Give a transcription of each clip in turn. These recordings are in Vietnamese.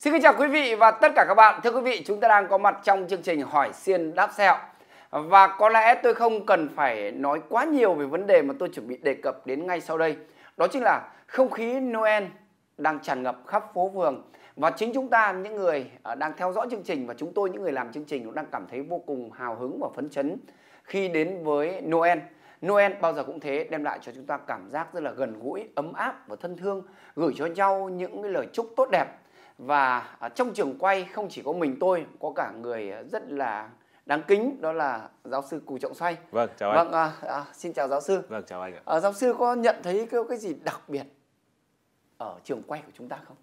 Xin kính chào quý vị và tất cả các bạn. Thưa quý vị, chúng ta đang có mặt trong chương trình Hỏi Xiên Đáp Sẹo. Và có lẽ tôi không cần phải nói quá nhiều về vấn đề mà tôi chuẩn bị đề cập đến ngay sau đây. Đó chính là không khí Noel đang tràn ngập khắp phố phường. Và chính chúng ta, những người đang theo dõi chương trình và chúng tôi, những người làm chương trình cũng đang cảm thấy vô cùng hào hứng và phấn chấn khi đến với Noel. Noel bao giờ cũng thế, đem lại cho chúng ta cảm giác rất là gần gũi, ấm áp và thân thương, gửi cho nhau những cái lời chúc tốt đẹp. Và trong trường quay không chỉ có mình tôi, có cả người rất là đáng kính, đó là giáo sư Cù Trọng Xoay. Vâng, chào anh. Vâng, xin chào giáo sư. Vâng, chào anh ạ. Giáo sư có nhận thấy cái gì đặc biệt ở trường quay của chúng ta không?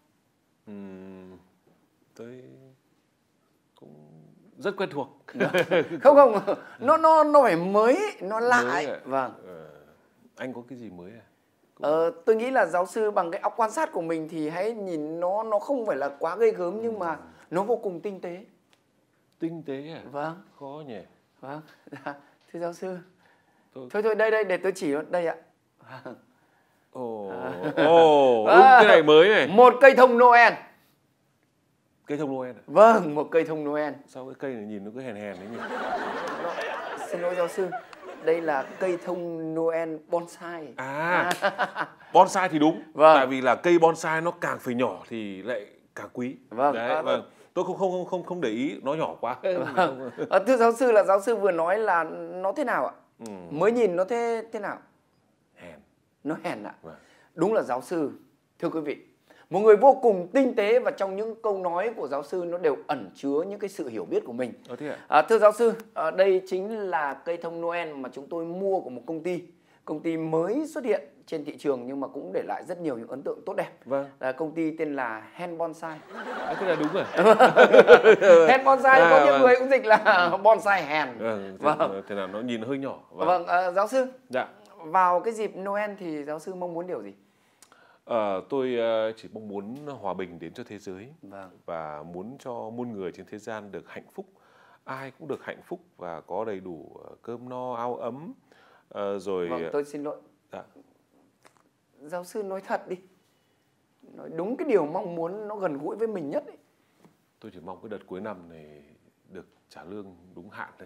Tôi cũng rất quen thuộc. Không, nó phải mới, nó lạ ấy. Vâng. Anh có cái gì mới à? Tôi nghĩ là giáo sư bằng cái óc quan sát của mình thì hãy nhìn nó không phải là quá ghê gớm nhưng mà nó vô cùng tinh tế. Tinh tế à? Vâng. Khó nhỉ. Vâng. Thưa giáo sư. Thôi đây để tôi chỉ đây ạ. Cái này mới này. Một cây thông Noel. Cây thông Noel à? Vâng, một cây thông Noel. Sao cái cây này nhìn nó cứ hèn hèn đấy nhỉ? Xin lỗi giáo sư. Đây là cây thông Noel bonsai. Bonsai thì đúng. Vâng. Tại vì là cây bonsai nó càng phải nhỏ thì lại càng quý. Vâng. Đấy, vâng. Tôi không để ý nó nhỏ quá. Vâng. Thưa giáo sư, là giáo sư vừa nói là nó thế nào ạ? Mới nhìn nó thế nào? Hèn. Nó hèn ạ. Vâng. Đúng là giáo sư. Thưa quý vị, một người vô cùng tinh tế và trong những câu nói của giáo sư nó đều ẩn chứa những cái sự hiểu biết của mình. Thế ạ? Thưa giáo sư, đây chính là cây thông Noel mà chúng tôi mua của một công ty mới xuất hiện trên thị trường nhưng mà cũng để lại rất nhiều những ấn tượng tốt đẹp. Vâng. Công ty tên là Hen Bonsai. Thế là đúng rồi. Hen Bonsai có những người cũng dịch là bonsai hèn. Thế là nó nhìn hơi nhỏ. Vâng, giáo sư. Dạ. Vào cái dịp Noel thì giáo sư mong muốn điều gì? Tôi chỉ mong muốn hòa bình đến cho thế giới. Vâng. Và muốn cho muôn người trên thế gian được hạnh phúc. Ai cũng được hạnh phúc và có đầy đủ cơm no áo ấm. Rồi. Vâng, tôi xin lỗi. Dạ. Giáo sư nói thật đi. Nói đúng cái điều mong muốn nó gần gũi với mình nhất ấy. Tôi chỉ mong cái đợt cuối năm này được trả lương đúng hạn thôi.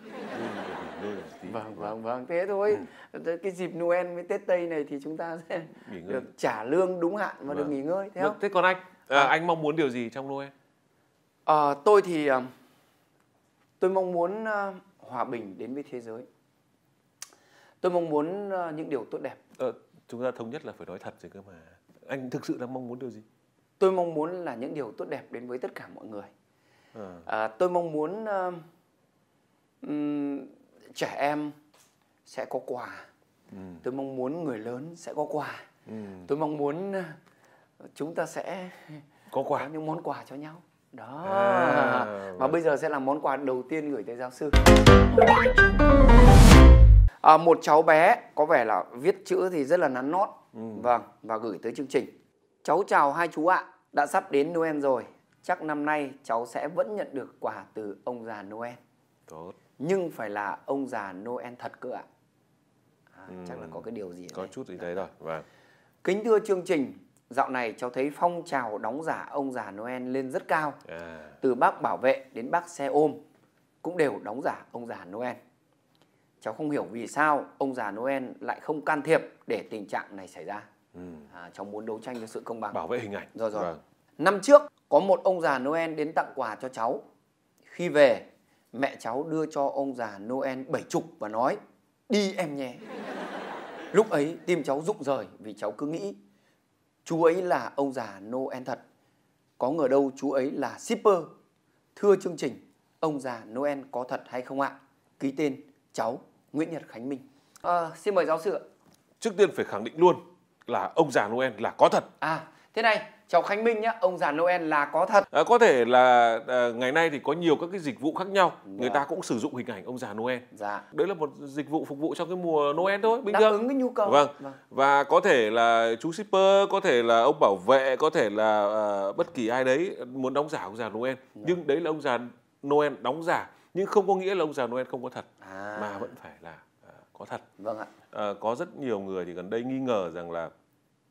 Vâng, thế thôi. Cái dịp Noel với Tết Tây này thì chúng ta sẽ được trả lương đúng hạn và được nghỉ ngơi, thấy không? Thế còn anh? Anh mong muốn điều gì trong Noel? Tôi thì tôi mong muốn hòa bình đến với thế giới. Tôi mong muốn những điều tốt đẹp. Chúng ta thống nhất là phải nói thật rồi cơ mà. Anh thực sự là mong muốn điều gì? Tôi mong muốn là những điều tốt đẹp đến với tất cả mọi người. Tôi mong muốn trẻ em sẽ có quà. Tôi mong muốn người lớn sẽ có quà. Tôi mong muốn chúng ta sẽ có những món quà cho nhau. Đó. Và bây giờ sẽ là món quà đầu tiên gửi tới giáo sư. Một cháu bé có vẻ là viết chữ thì rất là nắn nót. Vâng, và gửi tới chương trình. Cháu chào hai chú ạ. Đã sắp đến Noel rồi. Chắc năm nay cháu sẽ vẫn nhận được quà từ ông già Noel. Tốt. Nhưng phải là ông già Noel thật cơ ạ. Chắc là có cái điều gì có đấy. Chút gì đấy rồi. Vâng. Kính thưa chương trình, dạo này cháu thấy phong trào đóng giả ông già Noel lên rất cao. Từ bác bảo vệ đến bác xe ôm cũng đều đóng giả ông già Noel. Cháu không hiểu vì sao ông già Noel lại không can thiệp để tình trạng này xảy ra. Cháu muốn đấu tranh cho sự công bằng. Bảo vệ hình ảnh. Rồi. Vâng. Năm trước có một ông già Noel đến tặng quà cho cháu. Khi về, mẹ cháu đưa cho ông già Noel 70 và nói: đi em nhé. Lúc ấy tim cháu rụng rời vì cháu cứ nghĩ chú ấy là ông già Noel thật. Có ngờ đâu chú ấy là shipper. Thưa chương trình, ông già Noel có thật hay không ạ? Ký tên cháu Nguyễn Nhật Khánh Minh. Xin mời giáo sư ạ. Trước tiên phải khẳng định luôn là ông già Noel là có thật. Thế này, cháu Khánh Minh nhá, ông già Noel là có thật. Có thể là ngày nay thì có nhiều các cái dịch vụ khác nhau. Người ta cũng sử dụng hình ảnh ông già Noel. Dạ. Đấy là một dịch vụ phục vụ trong cái mùa Noel thôi, bình thường. Đáp ứng cái nhu cầu. Vâng. Và có thể là chú shipper, có thể là ông bảo vệ, có thể là bất kỳ ai đấy muốn đóng giả ông già Noel. Nhưng đấy là ông già Noel đóng giả, nhưng không có nghĩa là ông già Noel không có thật, mà vẫn phải là có thật. Vâng ạ. Có rất nhiều người thì gần đây nghi ngờ rằng là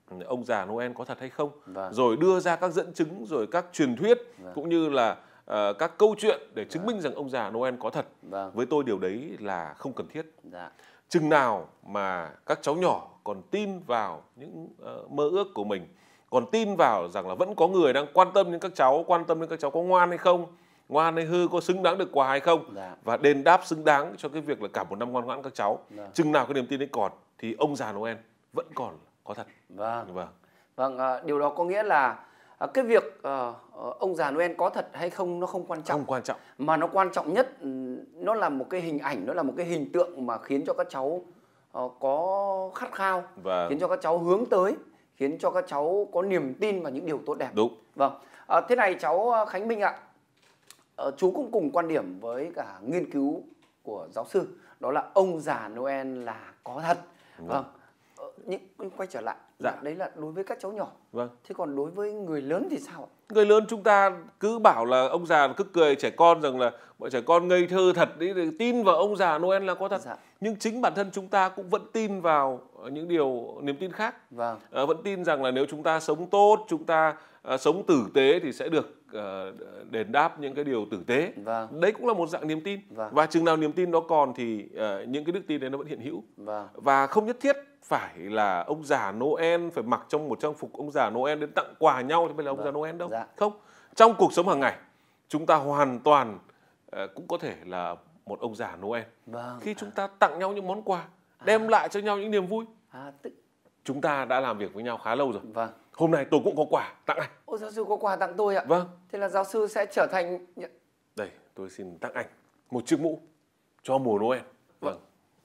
ông già Noel có thật hay không, Vâng. rồi đưa ra các dẫn chứng, rồi các truyền thuyết, Vâng. cũng như là các câu chuyện để chứng Vâng. minh rằng ông già Noel có thật. Vâng. Với tôi điều đấy là không cần thiết. Dạ. Chừng nào mà các cháu nhỏ còn tin vào những mơ ước của mình, còn tin vào rằng là vẫn có người đang quan tâm đến các cháu có ngoan hay không, ngoan hay hư, có xứng đáng được quà hay không, Dạ. và đền đáp xứng đáng cho cái việc là cả một năm ngoan ngoãn các cháu. Vâng. Chừng nào cái niềm tin ấy còn thì ông già Noel vẫn còn có thật. Vâng. Vâng. Vâng, điều đó có nghĩa là cái việc ông già Noel có thật hay không nó không quan trọng. Không quan trọng. Mà nó quan trọng nhất, nó là một cái hình ảnh, nó là một cái hình tượng mà khiến cho các cháu có khát khao, Vâng. khiến cho các cháu hướng tới, khiến cho các cháu có niềm tin vào những điều tốt đẹp. Đúng. Vâng. Thế này cháu Khánh Minh ạ, chú cũng cùng quan điểm với cả nghiên cứu của giáo sư, đó là ông già Noel là có thật. Vâng. Nhưng quay trở lại, Dạ. đấy là đối với các cháu nhỏ. Vâng. Thế còn đối với người lớn thì sao ạ? Người lớn chúng ta cứ bảo là ông già cứ cười trẻ con rằng là bọn trẻ con ngây thơ thật đấy, để tin vào ông già Noel là có thật. Dạ. Nhưng chính bản thân chúng ta cũng vẫn tin vào những điều niềm tin khác. Vâng. Vẫn tin rằng là nếu chúng ta sống tốt, chúng ta sống tử tế thì sẽ được đền đáp những cái điều tử tế. Vâng. Đấy cũng là một dạng niềm tin. Vâng. Và chừng nào niềm tin đó còn thì những cái đức tin đấy nó vẫn hiện hữu. Vâng. Và không nhất thiết phải là ông già Noel phải mặc trong một trang phục ông già Noel đến tặng quà nhau thì mới là ông già Noel đâu. Dạ. Không. Trong cuộc sống hàng ngày chúng ta hoàn toàn cũng có thể là một ông già Noel. Vâng. Khi chúng ta tặng nhau những món quà, đem lại cho nhau những niềm vui, chúng ta đã làm việc với nhau khá lâu rồi. Vâng. Hôm nay tôi cũng có quà tặng anh. Ôi, giáo sư có quà tặng tôi ạ? Vâng. Thế là giáo sư sẽ trở thành... Đây, tôi xin tặng anh một chiếc mũ cho mùa Noel. Vâng.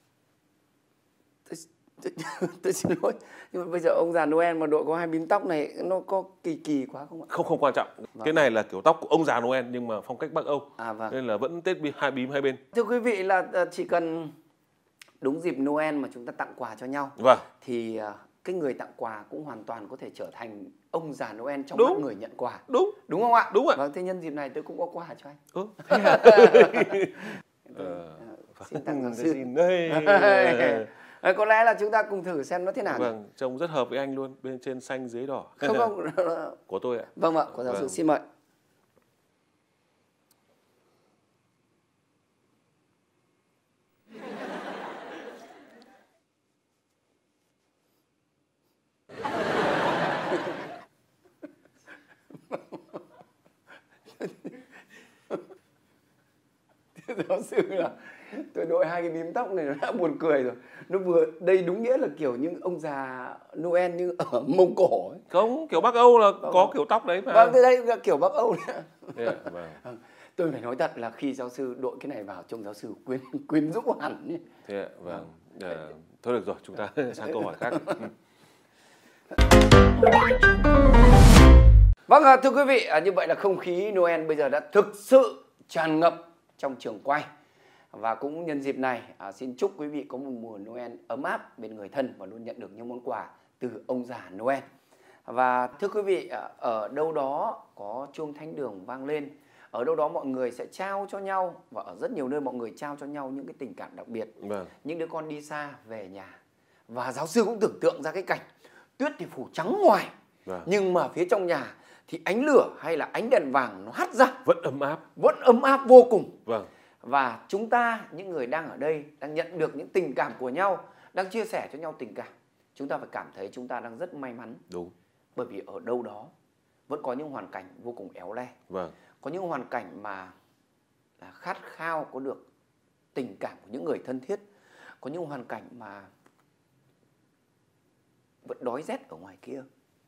Tôi xin lỗi, nhưng mà bây giờ ông già Noel mà đội có 2 bím tóc này nó có kỳ kỳ quá không ạ? Không quan trọng. Vâng. Cái này là kiểu tóc của ông già Noel nhưng mà phong cách Bắc Âu. Vâng. Nên là vẫn tết hai bím hai bên. Thưa quý vị, là chỉ cần đúng dịp Noel mà chúng ta tặng quà cho nhau, Vâng. thì cái người tặng quà cũng hoàn toàn có thể trở thành ông già Noel trong Đúng. mắt người nhận quà. Đúng. Đúng không ạ? Đúng ạ. Vâng, thế nhân dịp này tôi cũng có quà cho anh. Xin tặng giáo sư. Xin đây. Có lẽ là chúng ta cùng thử xem nó thế nào. Vâng, trông rất hợp với anh luôn, bên trên xanh dưới đỏ. Không. Của tôi ạ. Vâng ạ, của giáo sư, xin mời. Giáo sư là tôi đội 2 cái bím tóc này nó đã buồn cười rồi. Nó vừa đây đúng nghĩa là kiểu những ông già Noel như ở Mông Cổ ấy. Không, kiểu Bắc Âu là có kiểu tóc đấy mà. Vâng, thế đây là kiểu Bắc Âu đấy. Yeah, vâng. Tôi phải nói thật là khi giáo sư đội cái này vào trông giáo sư quyến rũ hẳn ấy. Thế ạ, vâng. Thôi được rồi, chúng ta sang câu hỏi khác. Vâng, thưa quý vị, như vậy là không khí Noel bây giờ đã thực sự tràn ngập trong trường quay. Và cũng nhân dịp này, xin chúc quý vị có một mùa Noel ấm áp bên người thân và luôn nhận được những món quà từ ông già Noel. Và thưa quý vị, ở đâu đó có chuông thánh đường vang lên, ở đâu đó mọi người sẽ trao cho nhau, và ở rất nhiều nơi mọi người trao cho nhau những cái tình cảm đặc biệt. Vâng. Những đứa con đi xa về nhà. Và giáo sư cũng tưởng tượng ra cái cảnh tuyết thì phủ trắng ngoài, Vâng. nhưng mà phía trong nhà thì ánh lửa hay là ánh đèn vàng nó hắt ra, Vẫn ấm áp. vẫn ấm áp vô cùng. Vâng. Và chúng ta, những người đang ở đây, đang nhận được những tình cảm của nhau, đang chia sẻ cho nhau tình cảm, chúng ta phải cảm thấy chúng ta đang rất may mắn. Đúng. Bởi vì ở đâu đó vẫn có những hoàn cảnh vô cùng éo le. Vâng. Có những hoàn cảnh mà là khát khao có được tình cảm của những người thân thiết. Có những hoàn cảnh mà vẫn đói rét ở ngoài kia.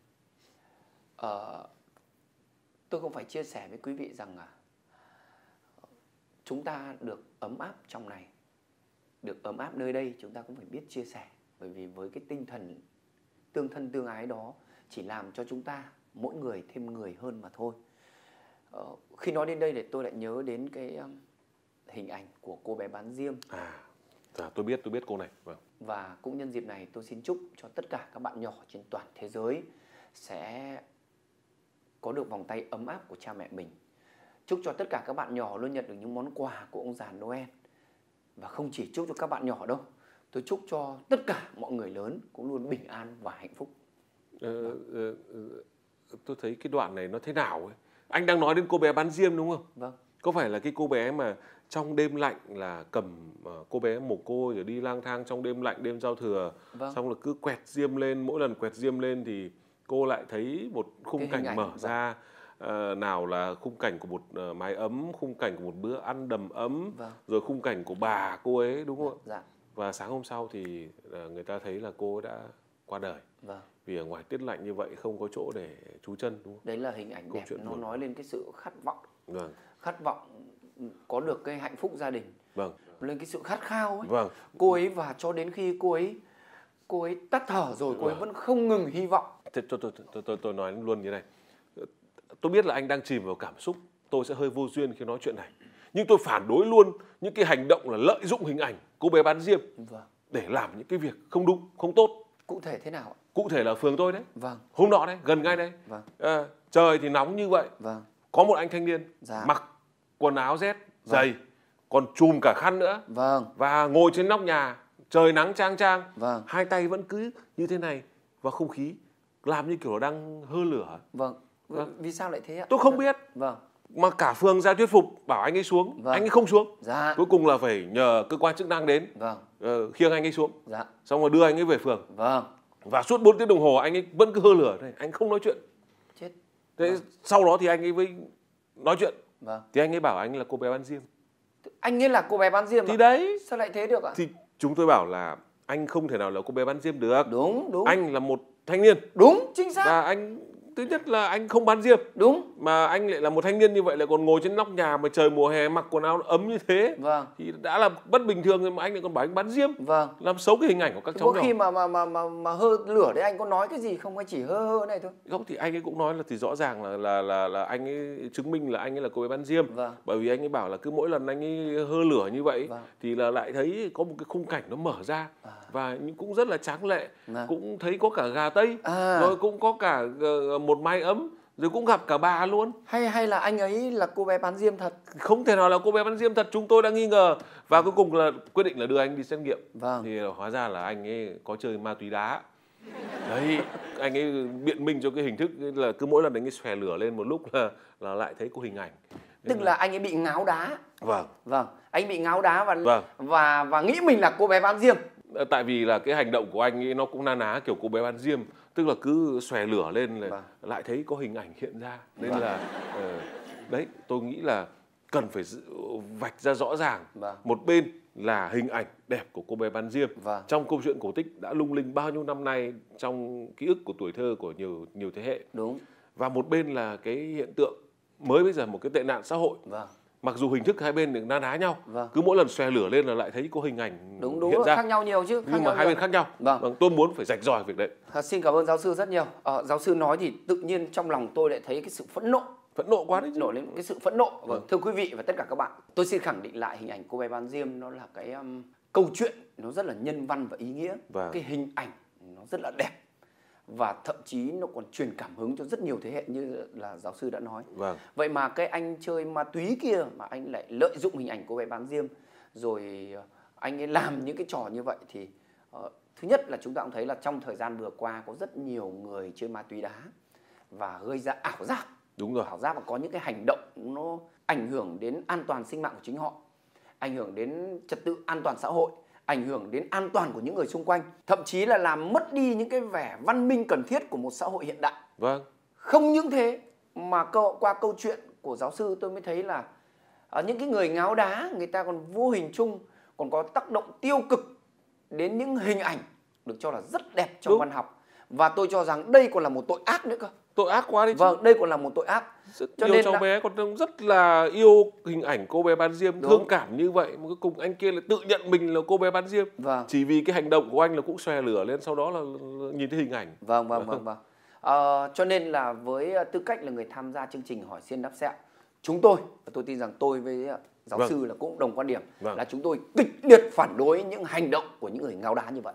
Tôi cũng phải chia sẻ với quý vị rằng là chúng ta được ấm áp trong này, được ấm áp nơi đây, chúng ta cũng phải biết chia sẻ. Bởi vì với cái tinh thần tương thân tương ái đó chỉ làm cho chúng ta mỗi người thêm người hơn mà thôi. Khi nói đến đây thì tôi lại nhớ đến cái hình ảnh của cô bé bán diêm. Tôi biết cô này. Vâng. Và cũng nhân dịp này tôi xin chúc cho tất cả các bạn nhỏ trên toàn thế giới sẽ có được vòng tay ấm áp của cha mẹ mình. Chúc cho tất cả các bạn nhỏ luôn nhận được những món quà của ông già Noel. Và không chỉ chúc cho các bạn nhỏ đâu, tôi chúc cho tất cả mọi người lớn cũng luôn bình an và hạnh phúc. Tôi thấy cái đoạn này nó thế nào ấy. Anh đang nói đến cô bé bán diêm đúng không? Vâng. Có phải là cái cô bé mà trong đêm lạnh là cầm cô bé mồ côi rồi đi lang thang trong đêm lạnh đêm giao thừa, Vâng. xong là cứ quẹt diêm lên, mỗi lần quẹt diêm lên thì cô lại thấy một khung cảnh mở ra, nào là khung cảnh của một mái ấm, khung cảnh của một bữa ăn đầm ấm, rồi khung cảnh của bà cô ấy đúng không ạ? Dạ. Và sáng hôm sau thì người ta thấy là cô ấy đã qua đời. Vâng. Vì ở ngoài tiết lạnh như vậy không có chỗ để trú chân đúng không? Đấy là hình ảnh đẹp, nó nói lên cái sự khát vọng. Vâng. Khát vọng có được cái hạnh phúc gia đình. Vâng. Lên cái sự khát khao ấy. Vâng. Cô ấy và cho đến khi cô ấy tắt thở rồi, cô ấy vẫn không ngừng hy vọng. Tôi nói luôn như này. Tôi biết là anh đang chìm vào cảm xúc, tôi sẽ hơi vô duyên khi nói chuyện này. Nhưng tôi phản đối luôn những cái hành động là lợi dụng hình ảnh cô bé bán diêm để làm những cái việc không đúng, không tốt. Cụ thể thế nào ạ? Cụ thể là phường tôi đấy. Vâng. Hôm nọ đấy, gần ngay đây. Vâng. Trời thì nóng như vậy. Vâng. Có một anh thanh niên mặc quần áo rét, dày, còn chùm cả khăn nữa. Vâng. Và ngồi trên nóc nhà, trời nắng chang chang. Vâng. Hai tay vẫn cứ như thế này và không khí làm như kiểu đang hơ lửa. Vâng. Vì sao lại thế ạ? Tôi không biết. Vâng. Mà cả phường ra thuyết phục bảo anh ấy xuống, anh ấy không xuống. Dạ. Cuối cùng là phải nhờ cơ quan chức năng đến, khiêng anh ấy xuống. Dạ. Xong rồi đưa anh ấy về phường. Vâng. Và suốt 4 tiếng đồng hồ anh ấy vẫn cứ hơ lửa này, anh không nói chuyện. Chết. Thế sau đó thì anh ấy mới nói chuyện. Vâng. Thì anh ấy bảo anh là cô bé bán diêm. Anh ấy là cô bé bán diêm thì đấy. Sao lại thế được ạ? Thì chúng tôi bảo là anh không thể nào là cô bé bán diêm được. Đúng. Anh là một thanh niên. Đúng, chính xác. Và anh thứ nhất là anh không bán diêm. Đúng. Mà anh lại là một thanh niên như vậy lại còn ngồi trên nóc nhà mà trời mùa hè mặc quần áo ấm như thế. Vâng. Thì đã là bất bình thường rồi mà anh lại còn bảo anh bán diêm. Vâng. Làm xấu cái hình ảnh của các cháu nhỏ. Có khi mà hơ lửa đấy anh có nói cái gì không, hay chỉ hơ này thôi? Không, thì anh ấy cũng nói là thì rõ ràng là anh ấy chứng minh là anh ấy là cô bé bán diêm. Vâng. Bởi vì anh ấy bảo là cứ mỗi lần anh ấy hơ lửa như vậy thì là lại thấy có một cái khung cảnh nó mở ra và cũng rất là tráng lệ. Cũng thấy có cả gà tây, rồi cũng có cả một mái ấm, rồi cũng gặp cả bà luôn. Hay là anh ấy là cô bé bán diêm thật? Không thể nào là cô bé bán diêm thật, chúng tôi đã nghi ngờ. Và cuối cùng là quyết định là đưa anh đi xét nghiệm. Thì hóa ra là anh ấy có chơi ma túy đá. Đấy, anh ấy biện minh cho cái hình thức là cứ mỗi lần anh ấy xòe lửa lên một lúc là lại thấy có hình ảnh. Tức là anh ấy bị ngáo đá. Vâng. Anh bị ngáo đá và nghĩ mình là cô bé bán diêm. Tại vì là cái hành động của anh ấy nó cũng na ná kiểu cô bé bán diêm, tức là cứ xòe lửa lên là lại thấy có hình ảnh hiện ra. Nên là đấy, tôi nghĩ là cần phải vạch ra rõ ràng. Một bên là hình ảnh đẹp của cô bé bán diêm trong câu chuyện cổ tích đã lung linh bao nhiêu năm nay trong ký ức của tuổi thơ của nhiều thế hệ. Đúng. Và một bên là cái hiện tượng mới bây giờ, một cái tệ nạn xã hội. Mặc dù hình thức hai bên được na ná nhau, cứ mỗi lần xòe lửa lên là lại thấy có hình ảnh hiện ra. Khác nhau nhiều chứ. Nhưng mà hai bên khác nhau. Tôi muốn phải rạch ròi việc đấy. Xin cảm ơn giáo sư rất nhiều. Giáo sư nói thì tự nhiên trong lòng tôi lại thấy cái sự phẫn nộ. Phẫn nộ quá đấy. Nổi lên cái sự phẫn nộ. Thưa quý vị và tất cả các bạn, tôi xin khẳng định lại hình ảnh cô bé bán diêm nó là cái câu chuyện nó rất là nhân văn và ý nghĩa. Cái hình ảnh nó rất là đẹp. Và thậm chí nó còn truyền cảm hứng cho rất nhiều thế hệ như là giáo sư đã nói. Vậy mà cái anh chơi ma túy kia mà anh lại lợi dụng hình ảnh cô bé bán diêm, rồi anh ấy làm những cái trò như vậy thì thứ nhất là chúng ta cũng thấy là trong thời gian vừa qua có rất nhiều người chơi ma túy đá và gây ra ảo giác. Đúng rồi. Ảo giác và có những cái hành động nó ảnh hưởng đến an toàn sinh mạng của chính họ, ảnh hưởng đến trật tự an toàn xã hội, ảnh hưởng đến an toàn của những người xung quanh, thậm chí là làm mất đi những cái vẻ văn minh cần thiết của một xã hội hiện đại. Không những thế mà qua câu chuyện của giáo sư tôi mới thấy là những cái người ngáo đá người ta còn vô hình chung còn có tác động tiêu cực đến những hình ảnh được cho là rất đẹp trong văn học. Và tôi cho rằng đây còn là một tội ác nữa cơ. Tội ác quá đấy chứ. Đây còn là một tội ác. Cho nên cháu bé còn rất là yêu hình ảnh cô bé bán diêm, thương cảm như vậy. Mà cuối cùng anh kia lại tự nhận mình là cô bé bán diêm. Chỉ vì cái hành động của anh là cũng xòe lửa lên, sau đó là nhìn thấy hình ảnh. Cho nên là với tư cách là người tham gia chương trình Hỏi Xiên Đáp Sẹo, tôi tin rằng tôi với giáo sư là cũng đồng quan điểm là chúng tôi kịch liệt phản đối những hành động của những người ngáo đá như vậy.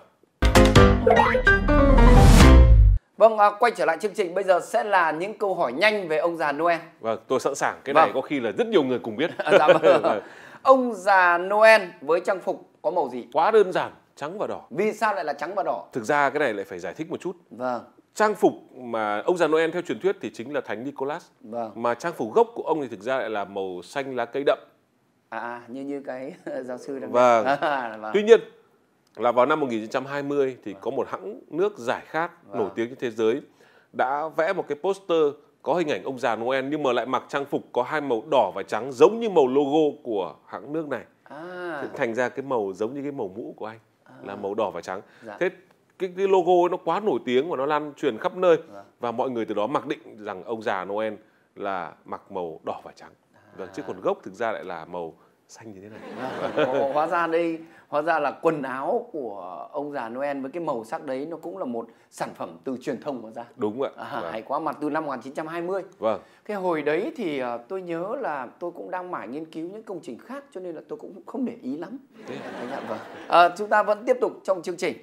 Quay trở lại chương trình, bây giờ sẽ là những câu hỏi nhanh về ông già Noel. Tôi sẵn sàng. Cái này có khi là rất nhiều người cùng biết. Ông già Noel với trang phục có màu gì? Quá đơn giản, trắng và đỏ. Vì sao lại là trắng và đỏ? Thực ra cái này lại phải giải thích một chút. trang phục mà ông già Noel theo truyền thuyết thì chính là Thánh Nicholas. Vâng. Mà trang phục gốc của ông thì thực ra lại là màu xanh lá cây đậm. Như cái giáo sư đang Vâng. vâng. Tuy nhiên là vào năm 1920 thì có một hãng nước giải khát nổi tiếng trên thế giới đã vẽ một cái poster có hình ảnh ông già Noel nhưng mà lại mặc trang phục có hai màu đỏ và trắng giống như màu logo của hãng nước này. Thành ra cái màu giống như cái màu mũ của anh là màu đỏ và trắng. Thế cái logo nó quá nổi tiếng và nó lan truyền khắp nơi và mọi người từ đó mặc định rằng ông già Noel là mặc màu đỏ và trắng. Chứ còn gốc thực ra lại là màu xanh như thế này. Hóa ra là quần áo của ông già Noel với cái màu sắc đấy nó cũng là một sản phẩm từ truyền thông mà ra. Đúng ạ. Hay quá, mà từ năm 1920. Vâng. Cái hồi đấy thì tôi nhớ là tôi cũng đang mải nghiên cứu những công trình khác cho nên là tôi cũng không để ý lắm. Chúng ta vẫn tiếp tục trong chương trình.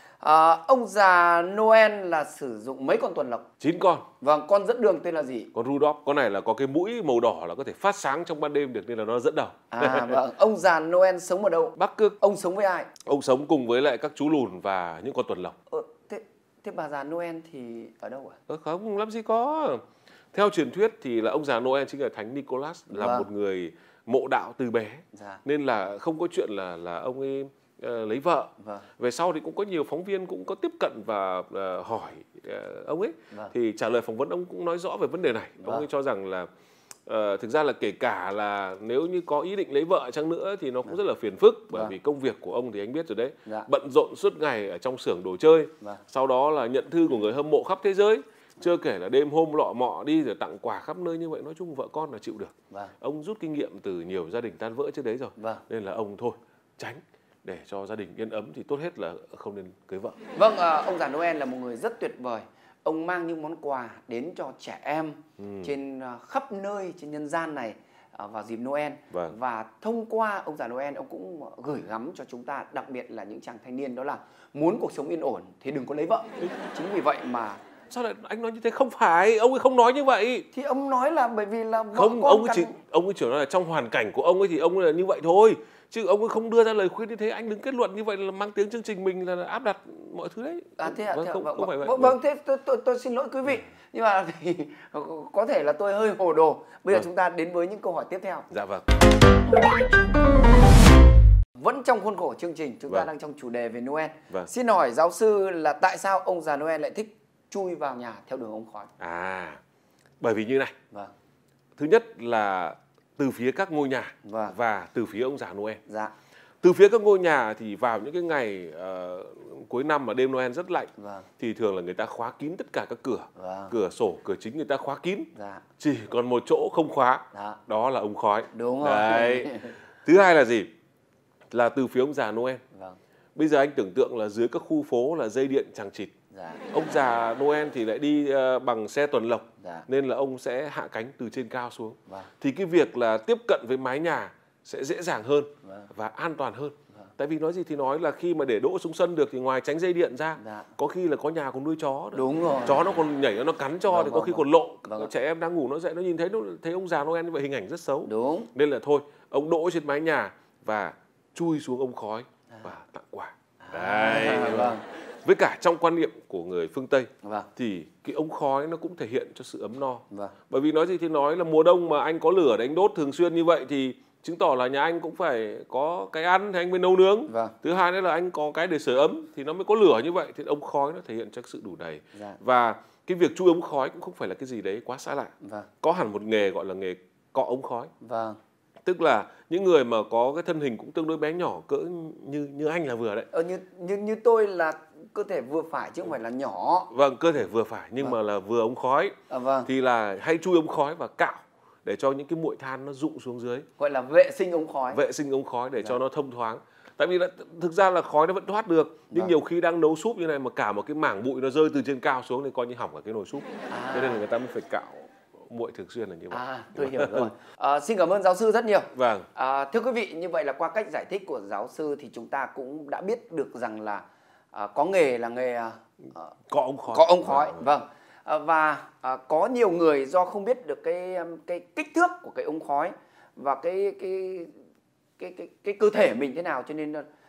Ông già Noel là sử dụng mấy con tuần lộc? 9 con. Vâng, con dẫn đường tên là gì? Con Rudolph, con này là có cái mũi màu đỏ là có thể phát sáng trong ban đêm được nên là nó dẫn đầu. Vâng. Ông già Noel sống ở đâu? Bắc Cực. Ông sống với ai? Ông sống cùng với lại các chú lùn và những con tuần lộc. Thế bà già Noel thì ở đâu ạ? Không, làm gì có. Theo truyền thuyết thì là ông già Noel chính là Thánh Nicholas, là một người mộ đạo từ bé. Nên là không có chuyện là ông ấy lấy vợ. Về sau thì cũng có nhiều phóng viên cũng có tiếp cận và hỏi ông ấy. Thì trả lời phỏng vấn ông cũng nói rõ về vấn đề này. Ông ấy cho rằng là thực ra là kể cả là nếu như có ý định lấy vợ chăng nữa thì nó cũng rất là phiền phức, bởi vì công việc của ông thì anh biết rồi đấy, bận rộn suốt ngày ở trong xưởng đồ chơi, sau đó là nhận thư của người hâm mộ khắp thế giới, chưa kể là đêm hôm lọ mọ đi rồi tặng quà khắp nơi như vậy, nói chung vợ con là chịu được. Ông rút kinh nghiệm từ nhiều gia đình tan vỡ trước đấy rồi, nên là ông thôi tránh để cho gia đình yên ấm thì tốt hết là không nên cưới vợ. Vâng, ông già Noel là một người rất tuyệt vời. Ông mang những món quà đến cho trẻ em trên khắp nơi trên nhân gian này vào dịp Noel. Và thông qua ông già Noel, ông cũng gửi gắm cho chúng ta, đặc biệt là những chàng thanh niên, đó là muốn cuộc sống yên ổn thì đừng có lấy vợ. Chính vì vậy mà... Sao lại anh nói như thế? Không phải, ông ấy không nói như vậy. Thì ông nói là bởi vì là vợ không, con ông ấy chỉ nói là trong hoàn cảnh của ông ấy thì ông ấy là như vậy thôi. Chứ ông ấy không đưa ra lời khuyên như thế. Anh đừng kết luận như vậy là mang tiếng chương trình mình là áp đặt mọi thứ đấy. Không phải vậy. Vâng, thế tôi xin lỗi quý vị. Nhưng mà thì có thể là tôi hơi hồ đồ. Bây giờ chúng ta đến với những câu hỏi tiếp theo. Dạ vâng. Vẫn trong khuôn khổ chương trình, chúng ta đang trong chủ đề về Noel. Xin hỏi giáo sư là tại sao ông già Noel lại thích chui vào nhà theo đường ống khói? Bởi vì như này. Thứ nhất là từ phía các ngôi nhà và từ phía ông già Noel. Từ phía các ngôi nhà thì vào những cái ngày cuối năm mà đêm Noel rất lạnh thì thường là người ta khóa kín tất cả các cửa, cửa sổ, cửa chính người ta khóa kín. Chỉ còn một chỗ không khóa, đó là ống khói. Đúng rồi. Thứ hai là gì? Là từ phía ông già Noel. Bây giờ anh tưởng tượng là dưới các khu phố là dây điện chằng chịt. Ông già Noel thì lại đi bằng xe tuần lộc, nên là ông sẽ hạ cánh từ trên cao xuống. Thì cái việc là tiếp cận với mái nhà sẽ dễ dàng hơn và an toàn hơn. Tại vì nói gì thì nói là khi mà để đỗ xuống sân được thì ngoài tránh dây điện ra, có khi là có nhà còn nuôi chó. Đúng rồi. Chó nó còn nhảy nó cắn cho thì có khi còn lộ. Trẻ em đang ngủ nó dậy nó nhìn thấy thấy ông già Noel như vậy, hình ảnh rất xấu. Đúng. Nên là thôi, ông đỗ trên mái nhà và chui xuống ống khói và tặng quà. Với cả trong quan niệm của người phương Tây thì cái ống khói nó cũng thể hiện cho sự ấm no. Bởi vì nói gì thì nói là mùa đông mà anh có lửa để anh đốt thường xuyên như vậy thì chứng tỏ là nhà anh cũng phải có cái ăn thì anh mới nấu nướng. Thứ hai nữa là anh có cái để sưởi ấm thì nó mới có lửa như vậy, thì ống khói nó thể hiện cho sự đủ đầy. Và cái việc chui ống khói cũng không phải là cái gì đấy quá xa lạ. Có hẳn một nghề gọi là nghề cọ ống khói. Tức là những người mà có cái thân hình cũng tương đối bé nhỏ, cỡ như anh là vừa đấy. Như tôi là cơ thể vừa phải chứ không phải là nhỏ. Cơ thể vừa phải nhưng mà là vừa ống khói. Thì là hay chui ống khói và cạo để cho những cái muội than nó rụng xuống dưới. Gọi là vệ sinh ống khói. Vệ sinh ống khói để cho nó thông thoáng. Tại vì là, thực ra là khói nó vẫn thoát được, nhưng nhiều khi đang nấu súp như này mà cả một cái mảng bụi nó rơi từ trên cao xuống thì coi như hỏng cả cái nồi súp. Cho nên là người ta mới phải cạo muội thường xuyên là như vậy. Tôi hiểu rồi. Xin cảm ơn giáo sư rất nhiều. Thưa quý vị, như vậy là qua cách giải thích của giáo sư thì chúng ta cũng đã biết được rằng là có nghề là nghề cọ ống khói. Cọ ống khói. Và có nhiều người do không biết được cái kích thước của cái ống khói và cái cơ thể mình thế nào, cho nên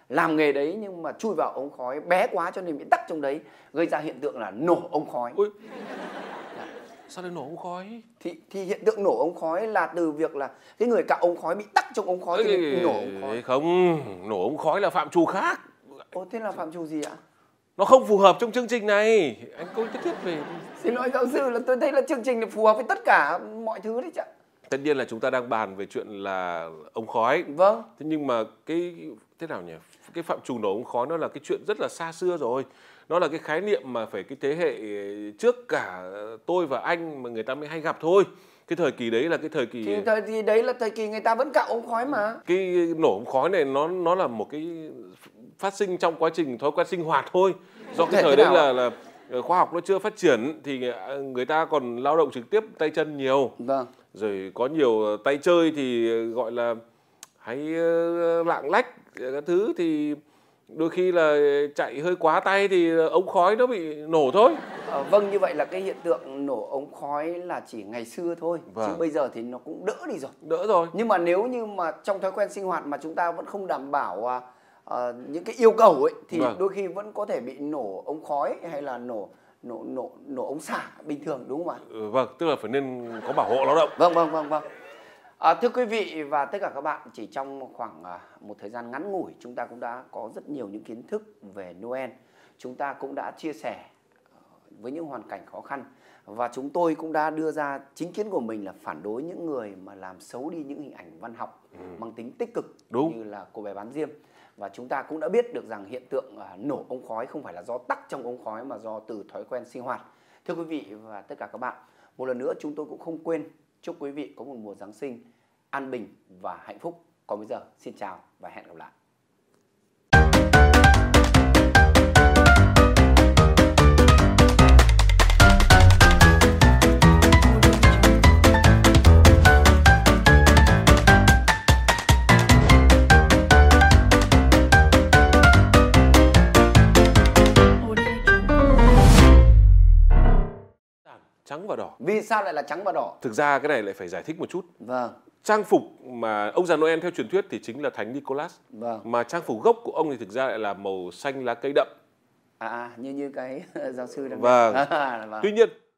làm nghề đấy nhưng mà chui vào ống khói bé quá cho nên bị tắc trong đấy, gây ra hiện tượng là nổ ống khói. Ôi, sao lại nổ ống khói? Thì hiện tượng nổ ống khói là từ việc là cái người cạo ống khói bị tắc trong ống khói thì nổ ống khói. Không, nổ ống khói là phạm trù khác. Ồ, thế là phạm trù gì ạ? Nó không phù hợp trong chương trình này. Anh có cái thiết về. Xin lỗi giáo sư, là tôi thấy là chương trình này phù hợp với tất cả mọi thứ đấy chứ. Tất nhiên là chúng ta đang bàn về chuyện là ống khói. Vâng. Thế nhưng mà cái thế nào nhỉ? Cái phạm trù nổ ống khói nó là cái chuyện rất là xa xưa rồi. Nó là cái khái niệm mà phải cái thế hệ trước cả tôi và anh mà người ta mới hay gặp thôi. Cái thời kỳ đấy là cái thời kỳ... Thì thời kỳ đấy là thời kỳ người ta vẫn cạo ống khói mà. Cái nổ ống khói này nó là một cái phát sinh trong quá trình thói quen sinh hoạt thôi. Do cái thời đấy là khoa học nó chưa phát triển thì người ta còn lao động trực tiếp tay chân nhiều. Vâng. Rồi có nhiều tay chơi thì gọi là hay lạng lách các thứ thì đôi khi là chạy hơi quá tay thì ống khói nó bị nổ thôi. Vâng, như vậy là cái hiện tượng nổ ống khói là chỉ ngày xưa thôi. Vâng. Chứ bây giờ thì nó cũng đỡ đi rồi. Đỡ rồi. Nhưng mà nếu như mà trong thói quen sinh hoạt mà chúng ta vẫn không đảm bảo những cái yêu cầu ấy thì Vâng. đôi khi vẫn có thể bị nổ ống khói hay là nổ ống xả bình thường, đúng không ạ? Vâng, tức là phải nên có bảo hộ lao động. Vâng. Thưa quý vị và tất cả các bạn, chỉ trong khoảng một thời gian ngắn ngủi chúng ta cũng đã có rất nhiều những kiến thức về Noel. Chúng ta cũng đã chia sẻ với những hoàn cảnh khó khăn và chúng tôi cũng đã đưa ra chính kiến của mình là phản đối những người mà làm xấu đi những hình ảnh văn học mang tính tích cực. Đúng. Như là cô bé bán diêm. Và chúng ta cũng đã biết được rằng hiện tượng nổ ống khói không phải là do tắc trong ống khói mà do từ thói quen sinh hoạt. Thưa quý vị và tất cả các bạn, một lần nữa chúng tôi cũng không quên chúc quý vị có một mùa Giáng sinh an bình và hạnh phúc. Còn bây giờ xin chào và hẹn gặp lại. Trắng và đỏ. Vì sao lại là trắng và đỏ? Thực ra cái này lại phải giải thích một chút. Vâng. Trang phục mà ông già Noel theo truyền thuyết thì chính là Thánh Nicholas. Vâng. Mà trang phục gốc của ông thì thực ra lại là màu xanh lá cây đậm. Như cái giáo sư đang Vâng. Vâng. Tuy nhiên